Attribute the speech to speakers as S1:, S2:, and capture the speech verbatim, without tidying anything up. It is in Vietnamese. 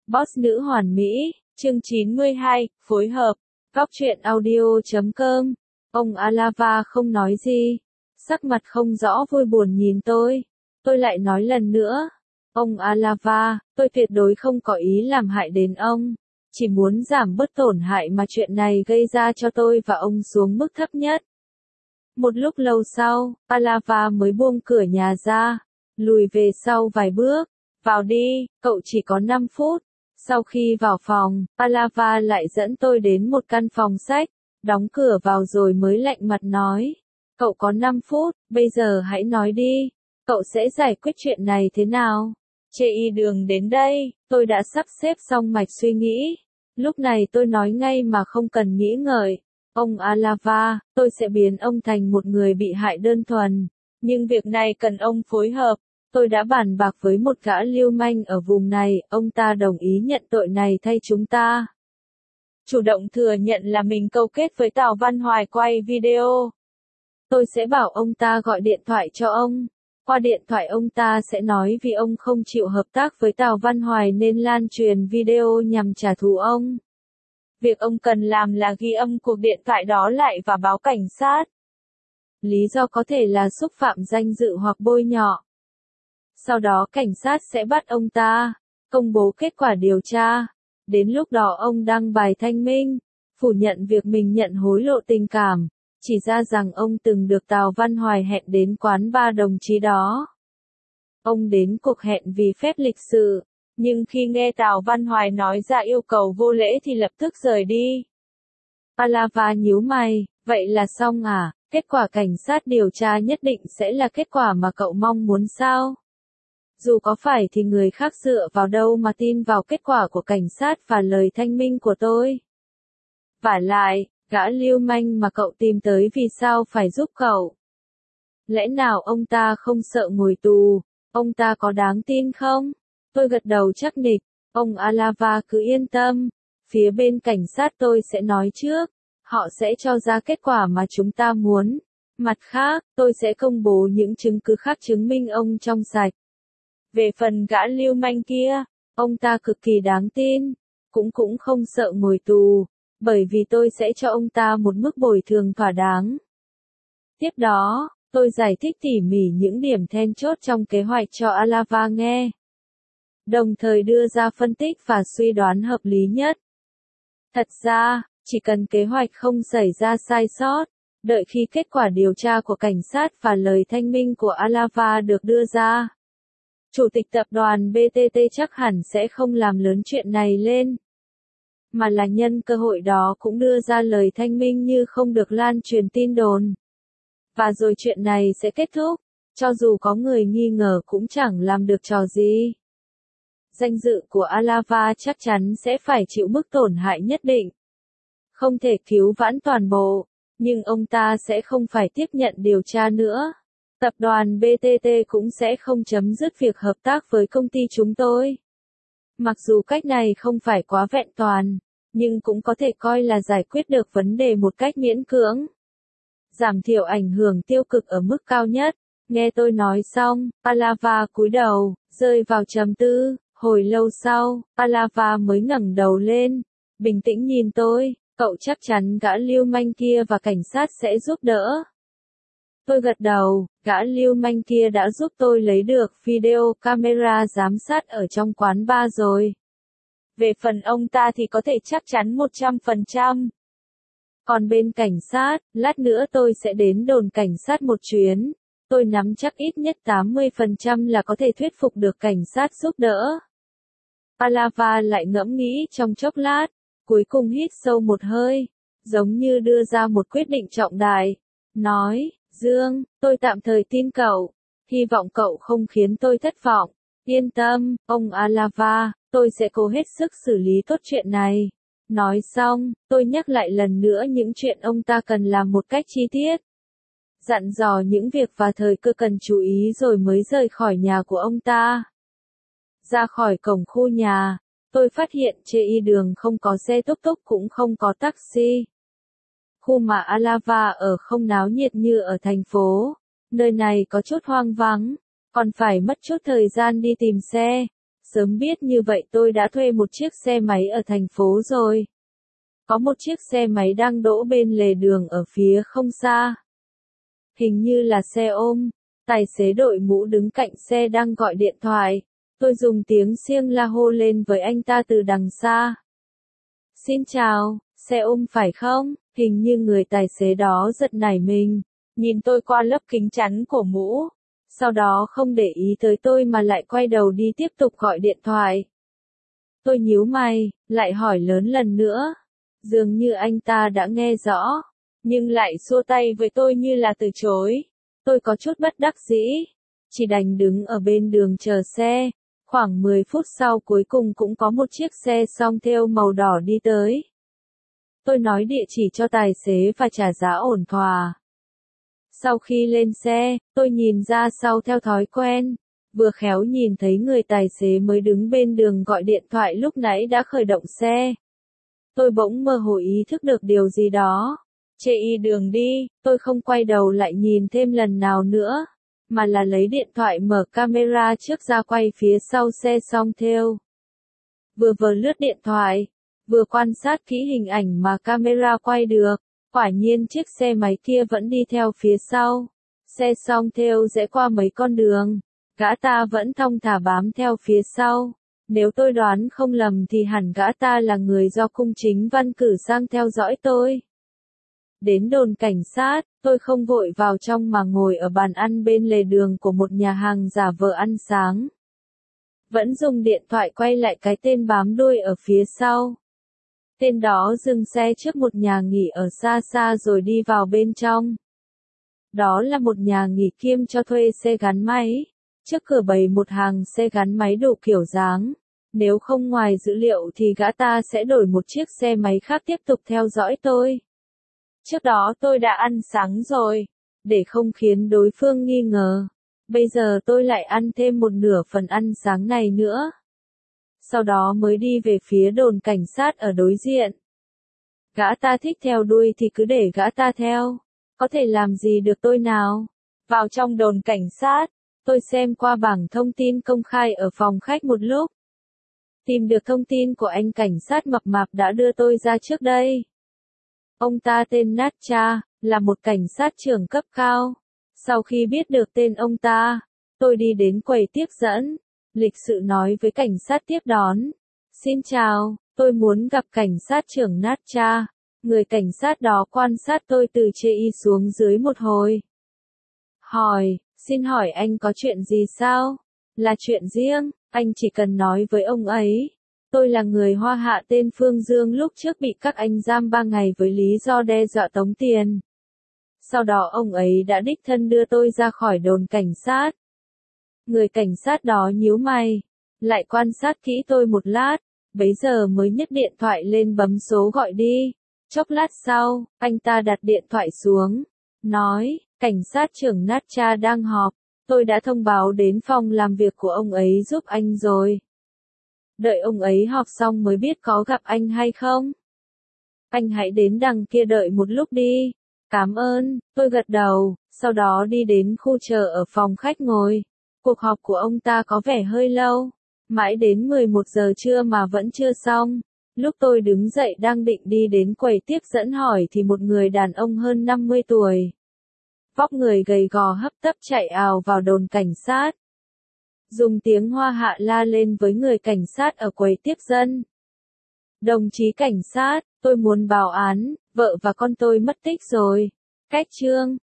S1: Boss nữ hoàn mỹ, chương chín mươi hai, phối hợp, góc truyện audio chấm com. Ông Alava không nói gì, sắc mặt không rõ vui buồn nhìn tôi. Tôi lại nói lần nữa, ông Alava, tôi tuyệt đối không có ý làm hại đến ông, chỉ muốn giảm bớt tổn hại mà chuyện này gây ra cho tôi và ông xuống mức thấp nhất. Một lúc lâu sau, Alava mới buông cửa nhà ra, lùi về sau vài bước. Vào đi, cậu chỉ có năm phút. Sau khi vào phòng, Alava lại dẫn tôi đến một căn phòng sách, đóng cửa vào rồi mới lạnh mặt nói. Cậu có năm phút, bây giờ hãy nói đi, cậu sẽ giải quyết chuyện này thế nào? Chê y đường đến đây, tôi đã sắp xếp xong mạch suy nghĩ. Lúc này tôi nói ngay mà không cần nghĩ ngợi. Ông Alava, tôi sẽ biến ông thành một người bị hại đơn thuần. Nhưng việc này cần ông phối hợp. Tôi đã bàn bạc với một gã lưu manh ở vùng này, ông ta đồng ý nhận tội này thay chúng ta. Chủ động thừa nhận là mình câu kết với Tào Văn Hoài quay video. Tôi sẽ bảo ông ta gọi điện thoại cho ông. Qua điện thoại ông ta sẽ nói vì ông không chịu hợp tác với Tào Văn Hoài nên lan truyền video nhằm trả thù ông. Việc ông cần làm là ghi âm cuộc điện thoại đó lại và báo cảnh sát. Lý do có thể là xúc phạm danh dự hoặc bôi nhọ. Sau đó cảnh sát sẽ bắt ông ta, công bố kết quả điều tra. Đến lúc đó ông đăng bài thanh minh, phủ nhận việc mình nhận hối lộ tình cảm, chỉ ra rằng ông từng được Tào Văn Hoài hẹn đến quán ba đồng chí đó. Ông đến cuộc hẹn vì phép lịch sự, nhưng khi nghe Tào Văn Hoài nói ra yêu cầu vô lễ thì lập tức rời đi. Alava nhíu mày, vậy là xong à? Kết quả cảnh sát điều tra nhất định sẽ là kết quả mà cậu mong muốn sao? Dù có phải thì người khác dựa vào đâu mà tin vào kết quả của cảnh sát và lời thanh minh của tôi. Vả lại, gã lưu manh mà cậu tìm tới vì sao phải giúp cậu? Lẽ nào ông ta không sợ ngồi tù? Ông ta có đáng tin không? Tôi gật đầu chắc nịch. Ông Alava cứ yên tâm. Phía bên cảnh sát tôi sẽ nói trước. Họ sẽ cho ra kết quả mà chúng ta muốn. Mặt khác, tôi sẽ công bố những chứng cứ khác chứng minh ông trong sạch. Về phần gã lưu manh kia, ông ta cực kỳ đáng tin, cũng cũng không sợ ngồi tù, bởi vì tôi sẽ cho ông ta một mức bồi thường thỏa đáng. Tiếp đó, tôi giải thích tỉ mỉ những điểm then chốt trong kế hoạch cho Alava nghe, đồng thời đưa ra phân tích và suy đoán hợp lý nhất. Thật ra, chỉ cần kế hoạch không xảy ra sai sót, đợi khi kết quả điều tra của cảnh sát và lời thanh minh của Alava được đưa ra, Chủ tịch tập đoàn bê tê tê chắc hẳn sẽ không làm lớn chuyện này lên, mà là nhân cơ hội đó cũng đưa ra lời thanh minh như không được lan truyền tin đồn. Và rồi chuyện này sẽ kết thúc, cho dù có người nghi ngờ cũng chẳng làm được trò gì. Danh dự của Alava chắc chắn sẽ phải chịu mức tổn hại nhất định. Không thể cứu vãn toàn bộ, nhưng ông ta sẽ không phải tiếp nhận điều tra nữa. Tập đoàn bê tê tê cũng sẽ không chấm dứt việc hợp tác với công ty chúng tôi. Mặc dù cách này không phải quá vẹn toàn, nhưng cũng có thể coi là giải quyết được vấn đề một cách miễn cưỡng. Giảm thiểu ảnh hưởng tiêu cực ở mức cao nhất. Nghe tôi nói xong, Alava cúi đầu, rơi vào trầm tư. Hồi lâu sau, Alava mới ngẩng đầu lên, bình tĩnh nhìn tôi. Cậu chắc chắn gã lưu manh kia và cảnh sát sẽ giúp đỡ. Tôi gật đầu, gã lưu manh kia đã giúp tôi lấy được video camera giám sát ở trong quán bar rồi. Về phần ông ta thì có thể chắc chắn một trăm phần trăm. Còn bên cảnh sát, lát nữa tôi sẽ đến đồn cảnh sát một chuyến. Tôi nắm chắc ít nhất tám mươi phần trăm là có thể thuyết phục được cảnh sát giúp đỡ. Alava lại ngẫm nghĩ trong chốc lát, cuối cùng hít sâu một hơi, giống như đưa ra một quyết định trọng đại. Nói, Dương, tôi tạm thời tin cậu, hy vọng cậu không khiến tôi thất vọng. Yên tâm, ông Alava, tôi sẽ cố hết sức xử lý tốt chuyện này. Nói xong, tôi nhắc lại lần nữa những chuyện ông ta cần làm một cách chi tiết. Dặn dò những việc và thời cơ cần chú ý rồi mới rời khỏi nhà của ông ta. Ra khỏi cổng khu nhà, tôi phát hiện trên y đường không có xe túc túc cũng không có taxi. Khu mà Alava ở không náo nhiệt như ở thành phố, nơi này có chút hoang vắng, còn phải mất chút thời gian đi tìm xe. Sớm biết như vậy tôi đã thuê một chiếc xe máy ở thành phố rồi. Có một chiếc xe máy đang đỗ bên lề đường ở phía không xa. Hình như là xe ôm. Tài xế đội mũ đứng cạnh xe đang gọi điện thoại. Tôi dùng tiếng xiêng la hô lên với anh ta từ đằng xa. Xin chào, xe ôm phải không? Hình như người tài xế đó giật nảy mình, nhìn tôi qua lớp kính chắn của mũ. Sau đó không để ý tới tôi mà lại quay đầu đi tiếp tục gọi điện thoại. Tôi nhíu mày, lại hỏi lớn lần nữa. Dường như anh ta đã nghe rõ, nhưng lại xua tay với tôi như là từ chối. Tôi có chút bất đắc dĩ, chỉ đành đứng ở bên đường chờ xe. Khoảng mười phút sau cuối cùng cũng có một chiếc xe song thêu màu đỏ đi tới. Tôi nói địa chỉ cho tài xế và trả giá ổn thỏa. Sau khi lên xe, tôi nhìn ra sau theo thói quen, vừa khéo nhìn thấy người tài xế mới đứng bên đường gọi điện thoại lúc nãy đã khởi động xe. Tôi bỗng mơ hồ ý thức được điều gì đó. Chê y đường đi, tôi không quay đầu lại nhìn thêm lần nào nữa, mà là lấy điện thoại mở camera trước ra quay phía sau xe song thêu. Vừa vừa lướt điện thoại, vừa quan sát kỹ hình ảnh mà camera quay được, quả nhiên chiếc xe máy kia vẫn đi theo phía sau. Xe song thêu rẽ qua mấy con đường, gã ta vẫn thong thả bám theo phía sau. Nếu tôi đoán không lầm thì hẳn gã ta là người do cung chính văn cử sang theo dõi tôi. Đến đồn cảnh sát, tôi không vội vào trong mà ngồi ở bàn ăn bên lề đường của một nhà hàng giả vờ ăn sáng. Vẫn dùng điện thoại quay lại cái tên bám đuôi ở phía sau. Tên đó dừng xe trước một nhà nghỉ ở xa xa rồi đi vào bên trong. Đó là một nhà nghỉ kiêm cho thuê xe gắn máy. Trước cửa bày một hàng xe gắn máy đủ kiểu dáng. Nếu không ngoài dữ liệu thì gã ta sẽ đổi một chiếc xe máy khác tiếp tục theo dõi tôi. Trước đó tôi đã ăn sáng rồi, để không khiến đối phương nghi ngờ. Bây giờ tôi lại ăn thêm một nửa phần ăn sáng này nữa. Sau đó mới đi về phía đồn cảnh sát ở đối diện. Gã ta thích theo đuôi thì cứ để gã ta theo. Có thể làm gì được tôi nào? Vào trong đồn cảnh sát, tôi xem qua bảng thông tin công khai ở phòng khách một lúc. Tìm được thông tin của anh cảnh sát mập mạp đã đưa tôi ra trước đây. Ông ta tên Natcha, là một cảnh sát trưởng cấp cao. Sau khi biết được tên ông ta, tôi đi đến quầy tiếp dẫn, lịch sự nói với cảnh sát tiếp đón. Xin chào, tôi muốn gặp cảnh sát trưởng Natcha. Người cảnh sát đó quan sát tôi từ trên y xuống dưới một hồi. Hỏi, xin hỏi anh có chuyện gì sao? Là chuyện riêng, anh chỉ cần nói với ông ấy. Tôi là người Hoa Hạ tên Phương Dương lúc trước bị các anh giam ba ngày với lý do đe dọa tống tiền. Sau đó ông ấy đã đích thân đưa tôi ra khỏi đồn cảnh sát. Người cảnh sát đó nhíu mày, lại quan sát kỹ tôi một lát, bấy giờ mới nhấc điện thoại lên bấm số gọi đi. Chốc lát sau, anh ta đặt điện thoại xuống, nói, cảnh sát trưởng Natcha đang họp, tôi đã thông báo đến phòng làm việc của ông ấy giúp anh rồi. Đợi ông ấy họp xong mới biết có gặp anh hay không. Anh hãy đến đằng kia đợi một lúc đi. Cảm ơn, tôi gật đầu, sau đó đi đến khu chờ ở phòng khách ngồi. Cuộc họp của ông ta có vẻ hơi lâu, mãi đến mười một giờ trưa mà vẫn chưa xong. Lúc tôi đứng dậy đang định đi đến quầy tiếp dẫn hỏi thì một người đàn ông hơn năm mươi tuổi. Vóc người gầy gò hấp tấp chạy ào vào đồn cảnh sát. Dùng tiếng Hoa Hạ la lên với người cảnh sát ở quầy tiếp dân. Đồng chí cảnh sát, tôi muốn báo án, vợ và con tôi mất tích rồi. Cách trương,